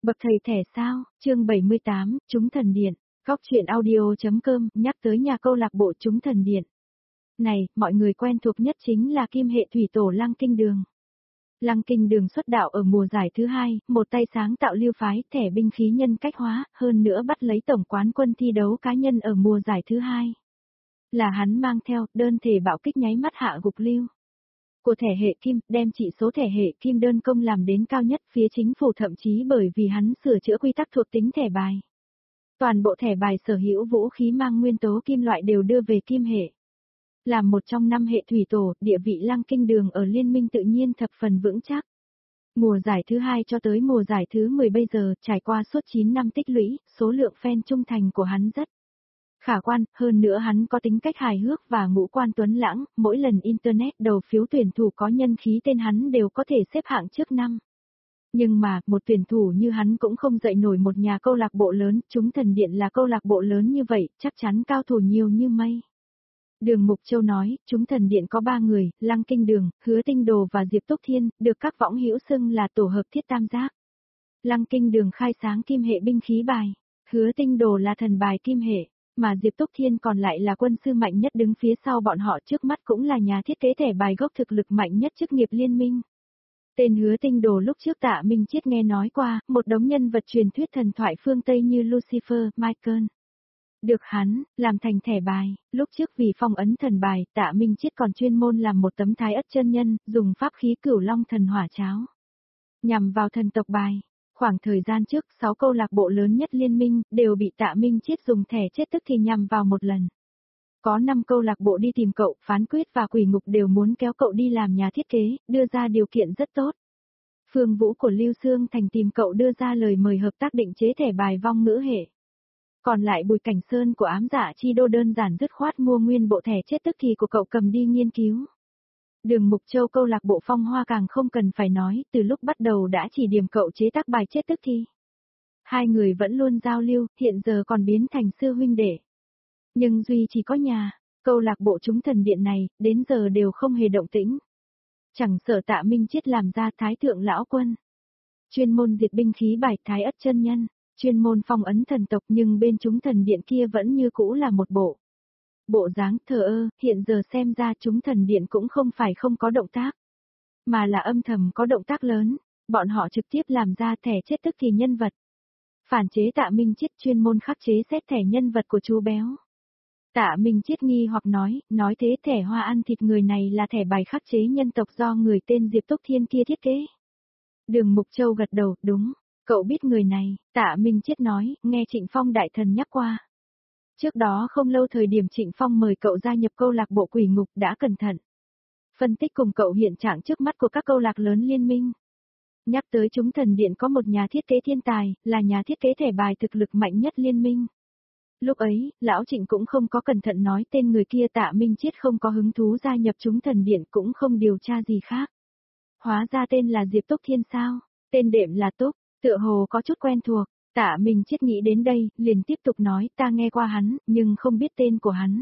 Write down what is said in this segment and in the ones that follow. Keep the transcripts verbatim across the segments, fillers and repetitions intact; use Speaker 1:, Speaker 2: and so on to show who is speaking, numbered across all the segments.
Speaker 1: Bậc thầy thẻ sao, chương bảy mươi tám, Chúng Thần Điện, góc truyện audio.com, nhắc tới nhà câu lạc bộ Chúng Thần Điện. Này, mọi người quen thuộc nhất chính là kim hệ thủy tổ Lăng Kinh Đường. Lăng Kinh Đường xuất đạo ở mùa giải thứ hai, một tay sáng tạo lưu phái, thẻ binh khí nhân cách hóa, hơn nữa bắt lấy tổng quán quân thi đấu cá nhân ở mùa giải thứ hai. Là hắn mang theo, đơn thể bạo kích nháy mắt hạ gục lưu của thẻ hệ kim, đem chỉ số thẻ hệ kim đơn công làm đến cao nhất, phía chính phủ thậm chí bởi vì hắn sửa chữa quy tắc thuộc tính thẻ bài. Toàn bộ thẻ bài sở hữu vũ khí mang nguyên tố kim loại đều đưa về kim hệ. Làm một trong năm hệ thủy tổ, địa vị Lăng Kinh Đường ở liên minh tự nhiên thập phần vững chắc. Mùa giải thứ hai cho tới mùa giải thứ mười bây giờ, trải qua suốt chín năm tích lũy, số lượng fan trung thành của hắn rất khả quan, hơn nữa hắn có tính cách hài hước và ngũ quan tuấn lãng, mỗi lần internet đầu phiếu tuyển thủ có nhân khí tên hắn đều có thể xếp hạng trước năm. Nhưng mà, một tuyển thủ như hắn cũng không dậy nổi một nhà câu lạc bộ lớn, Chúng Thần Điện là câu lạc bộ lớn như vậy, chắc chắn cao thủ nhiều như mây. Đường Mục Châu nói, Chúng Thần Điện có ba người, Lăng Kinh Đường, Hứa Tinh Đồ và Diệp Túc Thiên, được các võng hữu xưng là tổ hợp thiết tam giác. Lăng Kinh Đường khai sáng kim hệ binh khí bài, Hứa Tinh Đồ là thần bài kim hệ, mà Diệp Túc Thiên còn lại là quân sư mạnh nhất đứng phía sau bọn họ, trước mắt cũng là nhà thiết kế thẻ bài gốc thực lực mạnh nhất chức nghiệp liên minh. Tên Hứa Tinh Đồ lúc trước Tạ Minh Chiết nghe nói qua, một đống nhân vật truyền thuyết thần thoại phương Tây như Lucifer, Michael. Được hắn, làm thành thẻ bài, lúc trước vì phong ấn thần bài, Tạ Minh Chiết còn chuyên môn làm một tấm thái ất chân nhân, dùng pháp khí Cửu Long thần hỏa cháo. Nhằm vào thần tộc bài. Khoảng thời gian trước, sáu câu lạc bộ lớn nhất liên minh, đều bị Tạ Minh Chiết dùng thẻ chết tức thì nhằm vào một lần. Có năm câu lạc bộ đi tìm cậu, Phán Quyết và Quỷ Ngục đều muốn kéo cậu đi làm nhà thiết kế, đưa ra điều kiện rất tốt. Phương Vũ của Lưu Xương Thành tìm cậu đưa ra lời mời hợp tác định chế thẻ bài vong ngữ hệ. Còn lại Bùi Cảnh Sơn của Ám Dạ Chi Đô đơn giản dứt khoát mua nguyên bộ thẻ chết tức thì của cậu cầm đi nghiên cứu. Đường Mục Châu câu lạc bộ Phong Hoa càng không cần phải nói, từ lúc bắt đầu đã chỉ điểm cậu chế tác bài chết tức thì. Hai người vẫn luôn giao lưu, hiện giờ còn biến thành sư huynh đệ. Nhưng duy chỉ có nhà, câu lạc bộ Chúng Thần Điện này, đến giờ đều không hề động tĩnh. Chẳng sợ Tạ Minh Chiết làm ra Thái Thượng Lão Quân. Chuyên môn diệt binh khí bài Thái Ất chân nhân, chuyên môn phong ấn thần tộc, nhưng bên Chúng Thần Điện kia vẫn như cũ là một bộ. Bộ dáng thờ ơ, hiện giờ xem ra Chúng Thần Điện cũng không phải không có động tác, mà là âm thầm có động tác lớn, bọn họ trực tiếp làm ra thẻ chết tức thì nhân vật. Phản chế Tạ Minh Chiết chuyên môn khắc chế xét thẻ nhân vật của chú béo. Tạ Minh Chiết nghi hoặc nói, nói thế thẻ hoa ăn thịt người này là thẻ bài khắc chế nhân tộc do người tên Diệp Túc Thiên kia thiết kế. Đường Mục Châu gật đầu, đúng, cậu biết người này, Tạ Minh Chiết nói, nghe Trịnh Phong đại thần nhắc qua. Trước đó không lâu thời điểm Trịnh Phong mời cậu gia nhập câu lạc bộ Quỷ Ngục đã cẩn thận phân tích cùng cậu hiện trạng trước mắt của các câu lạc lớn liên minh. Nhắc tới Chúng Thần Điện có một nhà thiết kế thiên tài, là nhà thiết kế thẻ bài thực lực mạnh nhất liên minh. Lúc ấy, Lão Trịnh cũng không có cẩn thận nói tên người kia. Tạ Minh Chiết không có hứng thú gia nhập Chúng Thần Điện, cũng không điều tra gì khác. Hóa ra tên là Diệp Túc Thiên sao, tên đệm là Túc, tựa hồ có chút quen thuộc. Tạ Minh Chiết nghĩ đến đây, liền tiếp tục nói, ta nghe qua hắn, nhưng không biết tên của hắn.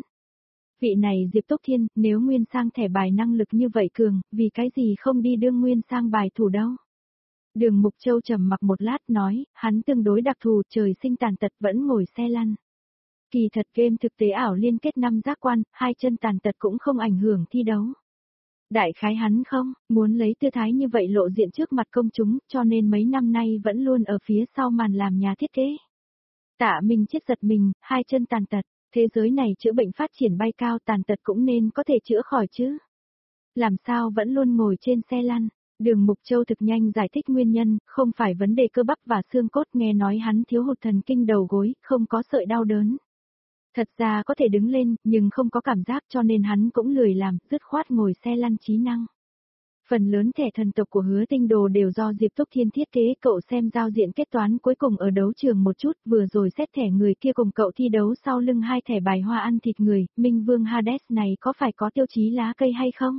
Speaker 1: Vị này Diệp Túc Thiên, nếu nguyên sang thẻ bài năng lực như vậy cường, vì cái gì không đi đương nguyên sang bài thủ đâu. Đường Mục Châu trầm mặc một lát nói, hắn tương đối đặc thù, trời sinh tàn tật vẫn ngồi xe lăn. Kỳ thật game thực tế ảo liên kết năm giác quan, hai chân tàn tật cũng không ảnh hưởng thi đấu. Đại khái hắn không, muốn lấy tư thái như vậy lộ diện trước mặt công chúng, cho nên mấy năm nay vẫn luôn ở phía sau màn làm nhà thiết kế. Tạ Minh Chiết giật mình, hai chân tàn tật, thế giới này chữa bệnh phát triển bay cao, tàn tật cũng nên có thể chữa khỏi chứ. Làm sao vẫn luôn ngồi trên xe lăn, Đường Mục Châu thực nhanh giải thích nguyên nhân, không phải vấn đề cơ bắp và xương cốt, nghe nói hắn thiếu hụt thần kinh đầu gối, không có sợi đau đớn. Thật ra có thể đứng lên, nhưng không có cảm giác cho nên hắn cũng lười làm, dứt khoát ngồi xe lăn trí năng. Phần lớn thẻ thần tộc của Hứa Tinh Đồ đều do Diệp Túc Thiên thiết kế, cậu xem giao diện kết toán cuối cùng ở đấu trường một chút, vừa rồi xét thẻ người kia cùng cậu thi đấu sau lưng hai thẻ bài hoa ăn thịt người, Minh Vương Hades này có phải có tiêu chí lá cây hay không?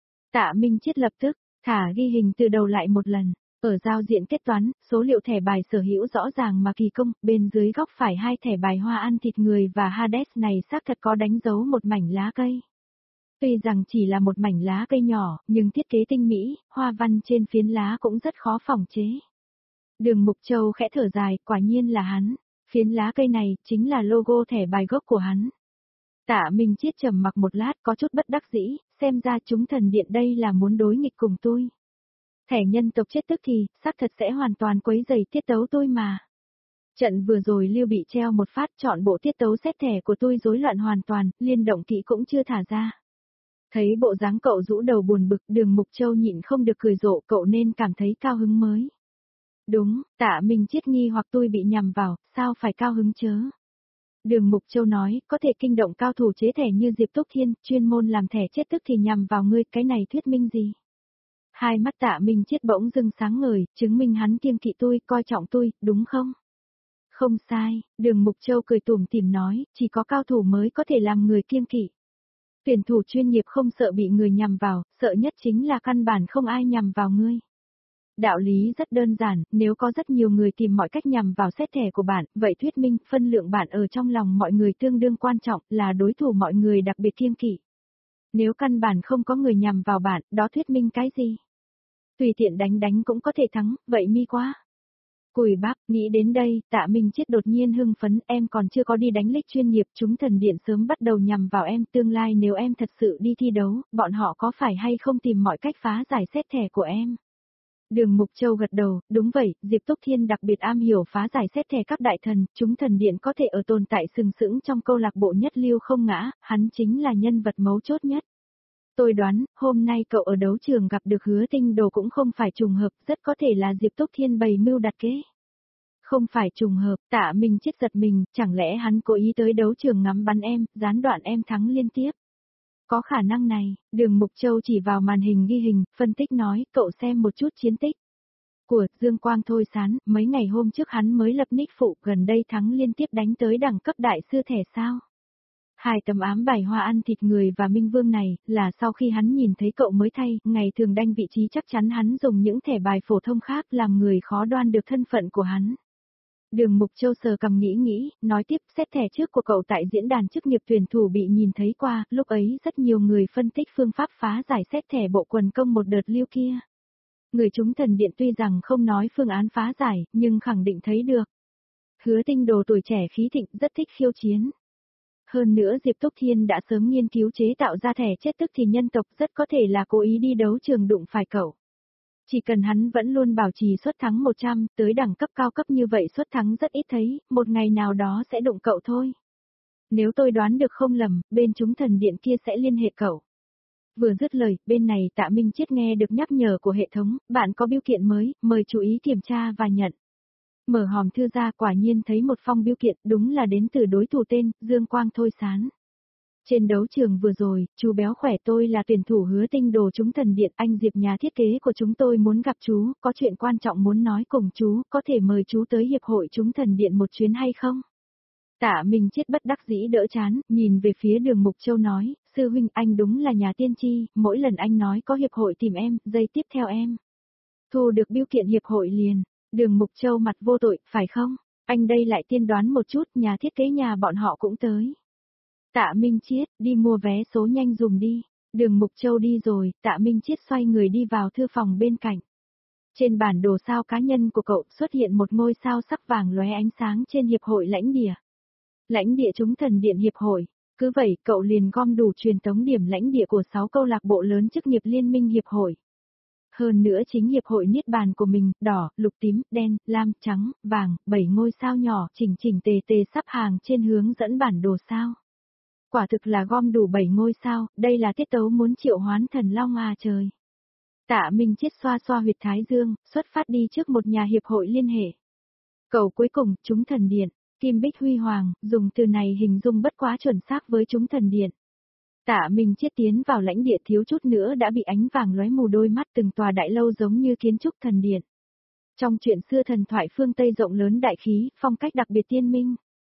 Speaker 1: Tạ Minh Chiết lập tức, thả ghi hình từ đầu lại một lần. Ở giao diện kết toán, số liệu thẻ bài sở hữu rõ ràng mà kỳ công, bên dưới góc phải hai thẻ bài hoa ăn thịt người và Hades này xác thật có đánh dấu một mảnh lá cây. Tuy rằng chỉ là một mảnh lá cây nhỏ, nhưng thiết kế tinh mỹ, hoa văn trên phiến lá cũng rất khó phỏng chế. Đường Mục Châu khẽ thở dài, quả nhiên là hắn. Phiến lá cây này, chính là logo thẻ bài gốc của hắn. Tạ Minh Chiết trầm mặc một lát có chút bất đắc dĩ, xem ra chúng thần điện đây là muốn đối nghịch cùng tôi. Thẻ nhân tộc chết tức thì, xác thật sẽ hoàn toàn quấy rầy tiết tấu tôi mà. Trận vừa rồi Lưu bị treo một phát chọn bộ tiết tấu xét thẻ của tôi rối loạn hoàn toàn, liên động kỹ cũng chưa thả ra. Thấy bộ dáng cậu rũ đầu buồn bực, Đường Mục Châu nhịn không được cười rộ, cậu nên cảm thấy cao hứng mới. Đúng, Tạ Minh Chiết nghi hoặc tôi bị nhầm vào, sao phải cao hứng chớ. Đường Mục Châu nói, có thể kinh động cao thủ chế thẻ như Diệp Túc Thiên, chuyên môn làm thẻ chết tức thì nhằm vào ngươi, cái này thuyết minh gì? Hai mắt Tạ Minh Chiết bỗng dưng sáng ngời, chứng minh hắn kiêng kỵ tôi, coi trọng tôi, đúng không? Không sai, Đường Mục Châu cười tủm tỉm nói, chỉ có cao thủ mới có thể làm người kiêng kỵ. Tuyển thủ chuyên nghiệp không sợ bị người nhằm vào, sợ nhất chính là căn bản không ai nhằm vào ngươi. Đạo lý rất đơn giản, nếu có rất nhiều người tìm mọi cách nhằm vào xét thẻ của bạn, vậy thuyết minh phân lượng bạn ở trong lòng mọi người tương đương quan trọng, là đối thủ mọi người đặc biệt kiêng kỵ. Nếu căn bản không có người nhằm vào bạn, đó thuyết minh cái gì? Tùy tiện đánh đánh cũng có thể thắng, vậy mi quá. Cùi bắp, nghĩ đến đây, Tạ Minh Chiết đột nhiên hưng phấn, em còn chưa có đi đánh lích chuyên nghiệp, chúng thần điện sớm bắt đầu nhằm vào em, tương lai nếu em thật sự đi thi đấu, bọn họ có phải hay không tìm mọi cách phá giải xét thẻ của em? Đường Mục Châu gật đầu, đúng vậy, Diệp Túc Thiên đặc biệt am hiểu phá giải xét thẻ các đại thần, chúng thần điện có thể ở tồn tại sừng sững trong câu lạc bộ nhất lưu không ngã, hắn chính là nhân vật mấu chốt nhất. Tôi đoán, hôm nay cậu ở đấu trường gặp được Hứa Tinh Đồ cũng không phải trùng hợp, rất có thể là Diệp Túc Thiên bày mưu đặt kế. Không phải trùng hợp, Tạ Minh Chiết giật mình, chẳng lẽ hắn cố ý tới đấu trường ngắm bắn em, gián đoạn em thắng liên tiếp. Có khả năng này, Đường Mục Châu chỉ vào màn hình ghi hình, phân tích nói, cậu xem một chút chiến tích của Dương Quang Thôi Sán, mấy ngày hôm trước hắn mới lập nick phụ, gần đây thắng liên tiếp đánh tới đẳng cấp đại sư thẻ sao. Hai tấm ám bài hoa ăn thịt người và Minh Vương này, là sau khi hắn nhìn thấy cậu mới thay, ngày thường đanh vị trí chắc chắn hắn dùng những thẻ bài phổ thông khác làm người khó đoan được thân phận của hắn. Đường Mục Châu sờ cầm nghĩ nghĩ, nói tiếp xét thẻ trước của cậu tại diễn đàn chức nghiệp tuyển thủ bị nhìn thấy qua, lúc ấy rất nhiều người phân tích phương pháp phá giải xét thẻ bộ quần công một đợt lưu kia. Người chúng thần điện tuy rằng không nói phương án phá giải, nhưng khẳng định thấy được. Hứa Tinh Đồ tuổi trẻ khí thịnh rất thích khiêu chiến. Hơn nữa Diệp Túc Thiên đã sớm nghiên cứu chế tạo ra thẻ chết tức thì nhân tộc rất có thể là cố ý đi đấu trường đụng phải cậu. Chỉ cần hắn vẫn luôn bảo trì suất thắng một trăm, tới đẳng cấp cao cấp như vậy suất thắng rất ít thấy, một ngày nào đó sẽ đụng cậu thôi. Nếu tôi đoán được không lầm, bên chúng thần điện kia sẽ liên hệ cậu. Vừa dứt lời, bên này Tạ Minh Chiết nghe được nhắc nhở của hệ thống, bạn có bưu kiện mới, mời chú ý kiểm tra và nhận. Mở hòm thư ra quả nhiên thấy một phong bưu kiện, đúng là đến từ đối thủ tên, Dương Quang Thôi Sán. Trên đấu trường vừa rồi, chú béo khỏe tôi là tuyển thủ Hứa Tinh Đồ chúng thần điện, anh Diệp nhà thiết kế của chúng tôi muốn gặp chú, có chuyện quan trọng muốn nói cùng chú, có thể mời chú tới hiệp hội chúng thần điện một chuyến hay không? Tạ Minh Chiết bất đắc dĩ đỡ chán, nhìn về phía Đường Mục Châu nói, sư huynh anh đúng là nhà tiên tri, mỗi lần anh nói có hiệp hội tìm em, giây tiếp theo em. Thu được bưu kiện hiệp hội liền, Đường Mục Châu mặt vô tội, phải không? Anh đây lại tiên đoán một chút, nhà thiết kế nhà bọn họ cũng tới. Tạ Minh Chiết, đi mua vé số nhanh dùm đi. Đường Mục Châu đi rồi, Tạ Minh Chiết xoay người đi vào thư phòng bên cạnh. Trên bản đồ sao cá nhân của cậu xuất hiện một ngôi sao sắc vàng lóe ánh sáng trên hiệp hội lãnh địa. Lãnh địa chúng thần điện hiệp hội. Cứ vậy cậu liền gom đủ truyền tống điểm lãnh địa của sáu câu lạc bộ lớn chức nghiệp liên minh hiệp hội. Hơn nữa chính hiệp hội niết bàn của mình, đỏ, lục tím, đen, lam, trắng, vàng, bảy ngôi sao nhỏ chỉnh chỉnh tề tề sắp hàng trên hướng dẫn bản đồ sao. Quả thực là gom đủ bảy ngôi sao, đây là tiết tấu muốn triệu hoán thần long à trời. Tạ Minh Chiết xoa xoa huyệt thái dương, xuất phát đi trước một nhà hiệp hội liên hệ. Cầu cuối cùng, chúng thần điện, Kim Bích Huy Hoàng, dùng từ này hình dung bất quá chuẩn xác với chúng thần điện. Tạ Minh Chiết tiến vào lãnh địa thiếu chút nữa đã bị ánh vàng lóe mù đôi mắt, từng tòa đại lâu giống như kiến trúc thần điện. Trong chuyện xưa thần thoại phương Tây rộng lớn đại khí, phong cách đặc biệt tiên minh.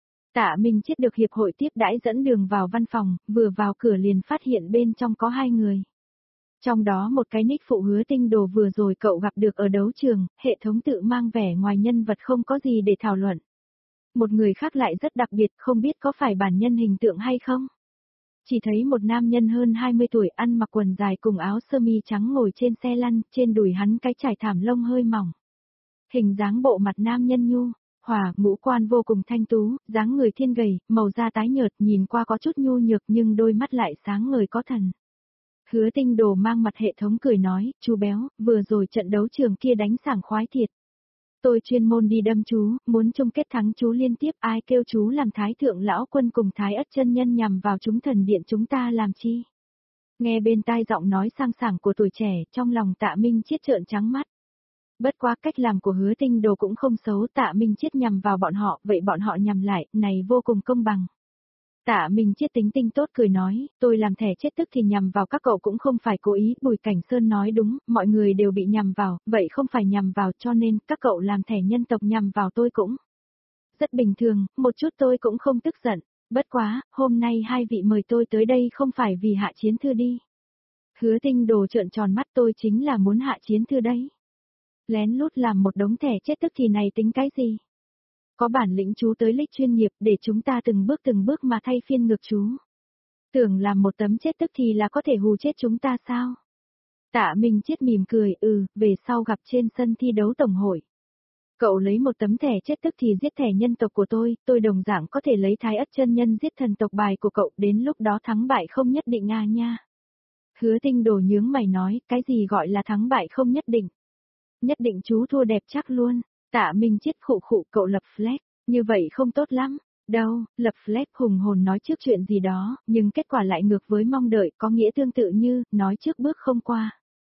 Speaker 1: Tạ Minh Chiết được hiệp hội tiếp đãi dẫn đường vào văn phòng, vừa vào cửa liền phát hiện bên trong có hai người. Trong đó một cái nick phụ Hứa Tinh Đồ vừa rồi cậu gặp được ở đấu trường, hệ thống tự mang vẻ ngoài nhân vật không có gì để thảo luận. Một người khác lại rất đặc biệt, không biết có phải bản nhân hình tượng hay không. Chỉ thấy một nam nhân hơn hai mươi tuổi ăn mặc quần dài cùng áo sơ mi trắng ngồi trên xe lăn, trên đùi hắn cái trải thảm lông hơi mỏng. Hình dáng bộ mặt nam nhân nhu, hòa, ngũ quan vô cùng thanh tú, dáng người thiên gầy, màu da tái nhợt, nhìn qua có chút nhu nhược nhưng đôi mắt lại sáng ngời có thần. Hứa Tinh Đồ mang mặt hệ thống cười nói, chú béo, vừa rồi trận đấu trường kia đánh sảng khoái thiệt. Tôi chuyên môn đi đâm chú, muốn chung kết thắng chú liên tiếp, ai kêu chú làm thái thượng lão quân cùng thái ất chân nhân nhằm vào chúng thần điện chúng ta làm chi. Nghe bên tai giọng nói sang sảng của tuổi trẻ, trong lòng Tạ Minh Chiết trợn trắng mắt. Bất quá cách làm của Hứa Tinh Đồ cũng không xấu, Tạ Minh Chiết nhằm vào bọn họ, vậy bọn họ nhằm lại, này vô cùng công bằng. Tạ Minh Chiết tính tinh tốt cười nói, tôi làm thẻ chết tức thì nhằm vào các cậu cũng không phải cố ý, Bùi Cảnh Sơn nói đúng, mọi người đều bị nhằm vào, vậy không phải nhằm vào cho nên các cậu làm thẻ nhân tộc nhằm vào tôi cũng. Rất bình thường, một chút tôi cũng không tức giận, bất quá, hôm nay hai vị mời tôi tới đây không phải vì hạ chiến thư đi. Hứa Tinh Đồ trợn tròn mắt, tôi chính là muốn hạ chiến thư đấy. Lén lút làm một đống thẻ chết tức thì này tính cái gì? Có bản lĩnh chú tới lích chuyên nghiệp để chúng ta từng bước từng bước mà thay phiên ngược chú. Tưởng làm một tấm chết tức thì là có thể hù chết chúng ta sao? Tạ Minh Chiết mỉm cười, ừ, về sau gặp trên sân thi đấu tổng hội. Cậu lấy một tấm thẻ chết tức thì giết thẻ nhân tộc của tôi, tôi đồng dạng có thể lấy thái ất chân nhân giết thần tộc bài của cậu, đến lúc đó thắng bại không nhất định à nha. Hứa Tinh Đồ nhướng mày nói, cái gì gọi là thắng bại không nhất định? Nhất định chú thua đẹp chắc luôn. Tạ Minh Chiết khụ khụ, cậu lập flag, như vậy không tốt lắm. Đâu, lập flag hùng hồn nói trước chuyện gì đó, nhưng kết quả lại ngược với mong đợi, có nghĩa tương tự như, nói trước bước không qua.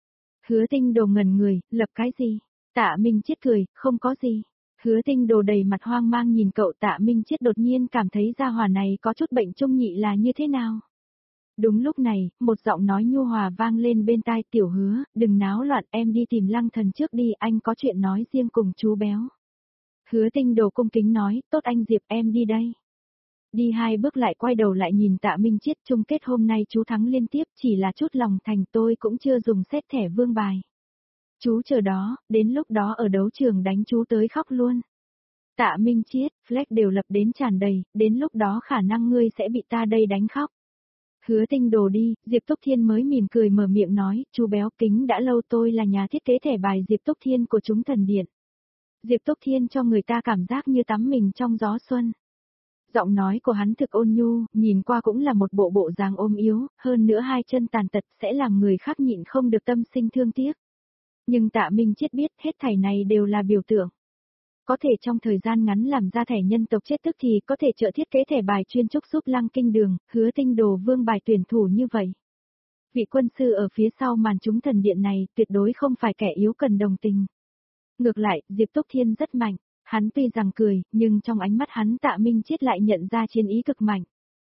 Speaker 1: Hứa Tinh Đồ ngẩn người, lập cái gì? Tạ Minh Chiết cười, không có gì. Hứa Tinh Đồ đầy mặt hoang mang nhìn cậu, Tạ Minh Chiết đột nhiên cảm thấy gia hỏa này có chút bệnh trung nhị là như thế nào. Đúng lúc này, một giọng nói nhu hòa vang lên bên tai, Tiểu Hứa, đừng náo loạn, em đi tìm Lăng Thần trước đi, anh có chuyện nói riêng cùng chú béo. Hứa Tinh Đồ cung kính nói, tốt anh Diệp, em đi đây. Đi hai bước lại quay đầu lại nhìn Tạ Minh Chiết, chung kết hôm nay chú thắng liên tiếp, chỉ là chút lòng thành, tôi cũng chưa dùng xét thẻ vương bài. Chú chờ đó, đến lúc đó ở đấu trường đánh chú tới khóc luôn. Tạ Minh Chiết, flag đều lập đến tràn đầy, đến lúc đó khả năng ngươi sẽ bị ta đây đánh khóc. Hứa Tinh Đồ đi, Diệp Túc Thiên mới mỉm cười mở miệng nói, chú béo kính đã lâu, tôi là nhà thiết kế thẻ bài Diệp Túc Thiên của chúng thần điện. Diệp Túc Thiên cho người ta cảm giác như tắm mình trong gió xuân. Giọng nói của hắn thực ôn nhu, nhìn qua cũng là một bộ bộ dáng ôm yếu, hơn nữa hai chân tàn tật sẽ làm người khác nhịn không được tâm sinh thương tiếc. Nhưng Tạ Minh Chiết biết hết thảy này đều là biểu tượng. Có thể trong thời gian ngắn làm ra thẻ nhân tộc chết tức thì có thể trợ thiết kế thẻ bài chuyên trúc giúp Lăng Kinh Đường, Hứa Tinh Đồ vương bài tuyển thủ như vậy. Vị quân sư ở phía sau màn chúng thần điện này tuyệt đối không phải kẻ yếu cần đồng tình. Ngược lại, Diệp Túc Thiên rất mạnh, hắn tuy rằng cười, nhưng trong ánh mắt hắn Tạ Minh Chiết lại nhận ra chiến ý cực mạnh.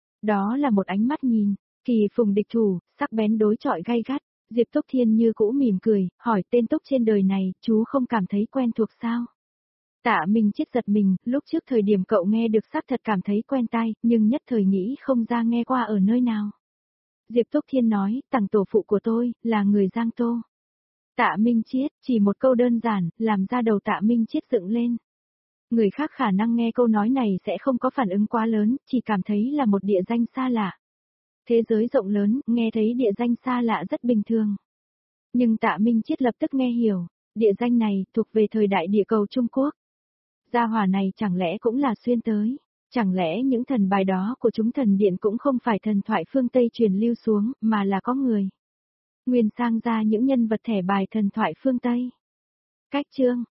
Speaker 1: Đó là một ánh mắt nhìn, kỳ phùng địch thủ, sắc bén đối chọi gay gắt, Diệp Túc Thiên như cũ mỉm cười, hỏi tên Túc trên đời này, chú không cảm thấy quen thuộc sao? Tạ Minh Chiết giật mình, lúc trước thời điểm cậu nghe được xác thật cảm thấy quen tai, nhưng nhất thời nghĩ không ra nghe qua ở nơi nào. Diệp Túc Thiên nói, tằng tổ phụ của tôi, là người Giang Tô. Tạ Minh Chiết, chỉ một câu đơn giản, làm ra đầu Tạ Minh Chiết dựng lên. Người khác khả năng nghe câu nói này sẽ không có phản ứng quá lớn, chỉ cảm thấy là một địa danh xa lạ. Thế giới rộng lớn, nghe thấy địa danh xa lạ rất bình thường. Nhưng Tạ Minh Chiết lập tức nghe hiểu, địa danh này thuộc về thời đại địa cầu Trung Quốc. Gia hỏa này chẳng lẽ cũng là xuyên tới, chẳng lẽ những thần bài đó của chúng thần điện cũng không phải thần thoại phương Tây truyền lưu xuống, mà là có người nguyên sang ra những nhân vật thẻ bài thần thoại phương Tây. Cách chương